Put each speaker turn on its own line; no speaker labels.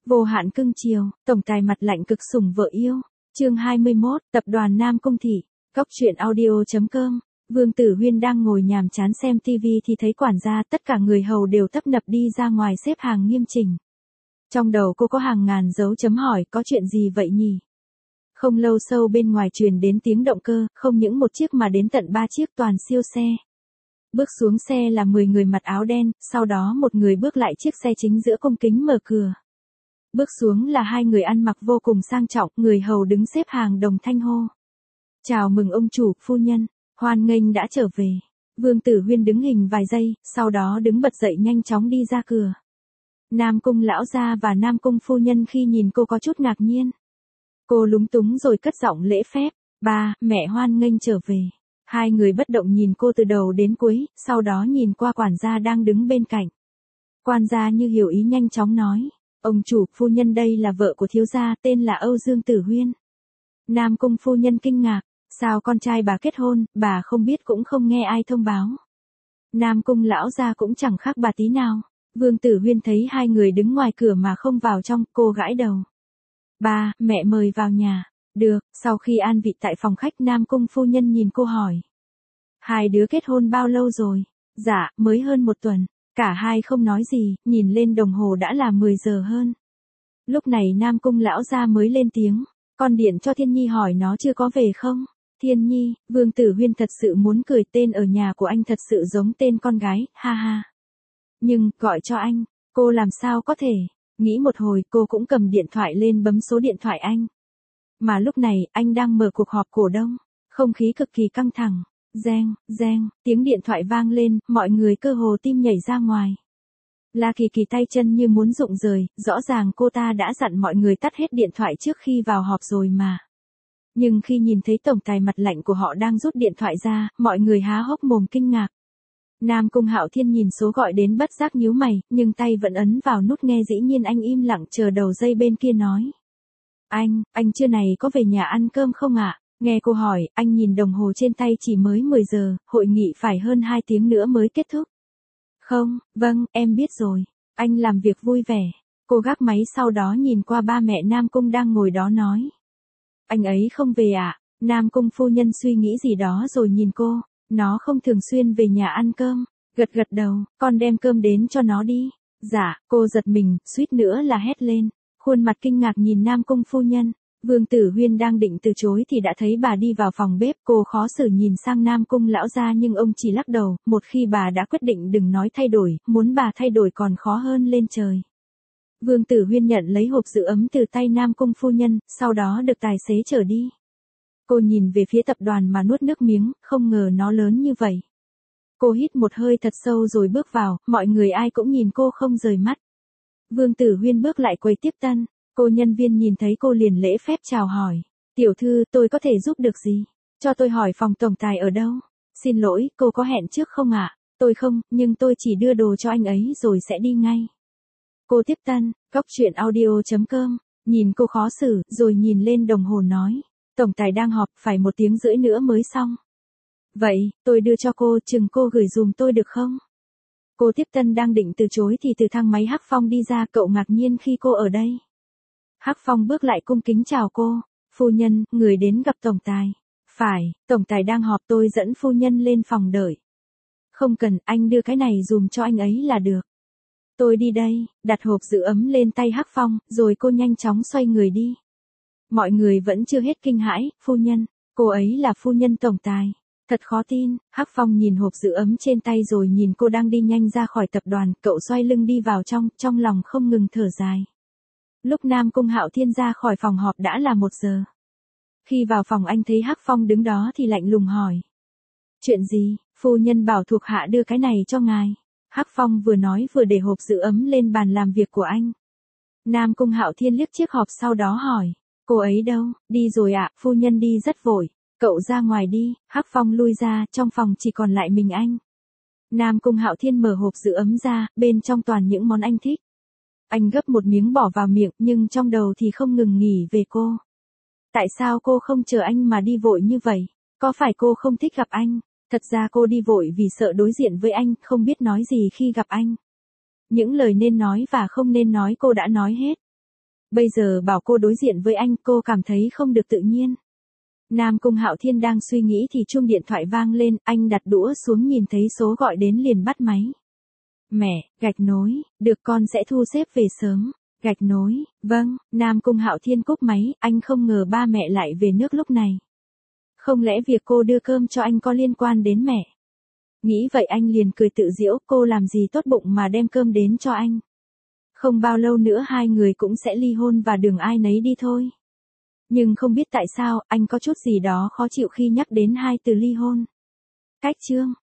Vô hạn cưng chiều, tổng tài mặt lạnh cực sủng vợ yêu. Chương 21, tập đoàn Nam Cung Thị. Góc truyện audio.com. Vương Tử Huyên đang ngồi nhàm chán xem TV thì thấy quản gia, tất cả người hầu đều tấp nập đi ra ngoài xếp hàng nghiêm chỉnh. Trong đầu cô có hàng ngàn dấu chấm hỏi, có chuyện gì vậy nhỉ? Không lâu sau bên ngoài truyền đến tiếng động cơ, không những một chiếc mà đến tận 3 chiếc toàn siêu xe. Bước xuống xe là 10 người mặc áo đen, sau đó một người bước lại chiếc xe chính giữa cung kính mở cửa. Bước xuống là 2 người ăn mặc vô cùng sang trọng, người hầu đứng xếp hàng đồng thanh hô. Chào mừng ông chủ, phu nhân, hoan nghênh đã trở về. Vương Tử Huyên đứng hình vài giây, sau đó đứng bật dậy nhanh chóng đi ra cửa. Nam Cung lão gia và Nam Cung phu nhân khi nhìn cô có chút ngạc nhiên. Cô lúng túng rồi cất giọng lễ phép, ba, mẹ hoan nghênh trở về. 2 người bất động nhìn cô từ đầu đến cuối, sau đó nhìn qua quản gia đang đứng bên cạnh. Quản gia như hiểu ý nhanh chóng nói, ông chủ, phu nhân đây là vợ của thiếu gia, tên là Âu Dương Tử Huyên. Nam Cung phu nhân kinh ngạc, sao con trai bà kết hôn, bà không biết cũng không nghe ai thông báo. Nam Cung lão gia cũng chẳng khác bà tí nào. Vương Tử Huyên thấy 2 người đứng ngoài cửa mà không vào trong, cô gãi đầu. Ba, mẹ mời vào nhà. Được, sau khi an vị tại phòng khách Nam Cung phu nhân nhìn cô hỏi. 2 đứa kết hôn bao lâu rồi? Dạ, mới hơn 1 tuần. Cả hai không nói gì, nhìn lên đồng hồ đã là 10 giờ hơn. Lúc này Nam Cung lão gia mới lên tiếng. Con điện cho Thiên Nhi hỏi nó chưa có về không? Thiên Nhi, Vương Tử Huyên thật sự muốn cười, tên ở nhà của anh thật sự giống tên con gái, ha ha. Nhưng, gọi cho anh, cô làm sao có thể? Nghĩ một hồi cô cũng cầm điện thoại lên bấm số điện thoại anh. Mà lúc này, anh đang mở cuộc họp cổ đông. Không khí cực kỳ căng thẳng. Reng, reng, tiếng điện thoại vang lên, mọi người cơ hồ tim nhảy ra ngoài. La Kỳ Kỳ tay chân như muốn rụng rời, rõ ràng cô ta đã dặn mọi người tắt hết điện thoại trước khi vào họp rồi mà. Nhưng khi nhìn thấy tổng tài mặt lạnh của họ đang rút điện thoại ra, mọi người há hốc mồm kinh ngạc. Nam Cung Hạo Thiên nhìn số gọi đến bất giác nhíu mày, nhưng tay vẫn ấn vào nút nghe, dĩ nhiên anh im lặng chờ đầu dây bên kia nói. Anh trưa này có về nhà ăn cơm không ạ? Nghe cô hỏi, anh nhìn đồng hồ trên tay chỉ mới 10 giờ, hội nghị phải hơn 2 tiếng nữa mới kết thúc. Không, vâng, em biết rồi. Anh làm việc vui vẻ. Cô gác máy sau đó nhìn qua ba mẹ Nam Cung đang ngồi đó nói. Anh ấy không về ạ? Nam Cung phu nhân suy nghĩ gì đó rồi nhìn cô. Nó không thường xuyên về nhà ăn cơm. Gật gật đầu, con đem cơm đến cho nó đi. Dạ, cô giật mình, suýt nữa là hét lên. Khuôn mặt kinh ngạc nhìn Nam Cung phu nhân. Vương Tử Huyên đang định từ chối thì đã thấy bà đi vào phòng bếp, cô khó xử nhìn sang Nam Cung lão gia nhưng ông chỉ lắc đầu, một khi bà đã quyết định đừng nói thay đổi, muốn bà thay đổi còn khó hơn lên trời. Vương Tử Huyên nhận lấy hộp giữ ấm từ tay Nam Cung phu nhân, sau đó được tài xế chở đi. Cô nhìn về phía tập đoàn mà nuốt nước miếng, không ngờ nó lớn như vậy. Cô hít một hơi thật sâu rồi bước vào, mọi người ai cũng nhìn cô không rời mắt. Vương Tử Huyên bước lại quầy tiếp tân. Cô nhân viên nhìn thấy cô liền lễ phép chào hỏi. Tiểu thư, tôi có thể giúp được gì? Cho tôi hỏi phòng tổng tài ở đâu? Xin lỗi, cô có hẹn trước không ạ? Tôi không, nhưng tôi chỉ đưa đồ cho anh ấy rồi sẽ đi ngay. Cô tiếp tân, góc truyện audio.com, nhìn cô khó xử, rồi nhìn lên đồng hồ nói. Tổng tài đang họp, phải 1 tiếng rưỡi nữa mới xong. Vậy, tôi đưa cho cô, chừng cô gửi dùm tôi được không? Cô tiếp tân đang định từ chối thì từ thang máy Hắc Phong đi ra, cậu ngạc nhiên khi cô ở đây. Hắc Phong bước lại cung kính chào cô. Phu nhân, người đến gặp tổng tài. Phải, tổng tài đang họp, tôi dẫn phu nhân lên phòng đợi. Không cần, anh đưa cái này dùm cho anh ấy là được. Tôi đi đây, đặt hộp giữ ấm lên tay Hắc Phong, rồi cô nhanh chóng xoay người đi. Mọi người vẫn chưa hết kinh hãi, phu nhân, cô ấy là phu nhân tổng tài. Thật khó tin, Hắc Phong nhìn hộp giữ ấm trên tay rồi nhìn cô đang đi nhanh ra khỏi tập đoàn, cậu xoay lưng đi vào trong lòng không ngừng thở dài. Lúc Nam Cung Hạo Thiên ra khỏi phòng họp đã là 1 giờ. Khi vào phòng anh thấy Hắc Phong đứng đó thì lạnh lùng hỏi. Chuyện gì, phu nhân bảo thuộc hạ đưa cái này cho ngài. Hắc Phong vừa nói vừa để hộp giữ ấm lên bàn làm việc của anh. Nam Cung Hạo Thiên liếc chiếc hộp sau đó hỏi. Cô ấy đâu? Đi rồi ạ, phu nhân đi rất vội. Cậu ra ngoài đi. Hắc Phong lui ra, trong phòng chỉ còn lại mình anh. Nam Cung Hạo Thiên mở hộp giữ ấm ra, bên trong toàn những món anh thích. Anh gấp một miếng bỏ vào miệng nhưng trong đầu thì không ngừng nghỉ về cô. Tại sao cô không chờ anh mà đi vội như vậy? Có phải cô không thích gặp anh? Thật ra cô đi vội vì sợ đối diện với anh, không biết nói gì khi gặp anh. Những lời nên nói và không nên nói cô đã nói hết. Bây giờ bảo cô đối diện với anh, cô cảm thấy không được tự nhiên. Nam Cung Hạo Thiên đang suy nghĩ thì chuông điện thoại vang lên, anh đặt đũa xuống nhìn thấy số gọi đến liền bắt máy. Mẹ, gạch nối, được con sẽ thu xếp về sớm. Gạch nối, vâng, Nam Cung Hạo Thiên cúp máy, anh không ngờ ba mẹ lại về nước lúc này. Không lẽ việc cô đưa cơm cho anh có liên quan đến mẹ? Nghĩ vậy anh liền cười tự giễu, cô làm gì tốt bụng mà đem cơm đến cho anh. Không bao lâu nữa hai người cũng sẽ ly hôn và đường ai nấy đi thôi. Nhưng không biết tại sao, anh có chút gì đó khó chịu khi nhắc đến hai từ ly hôn. Cách chương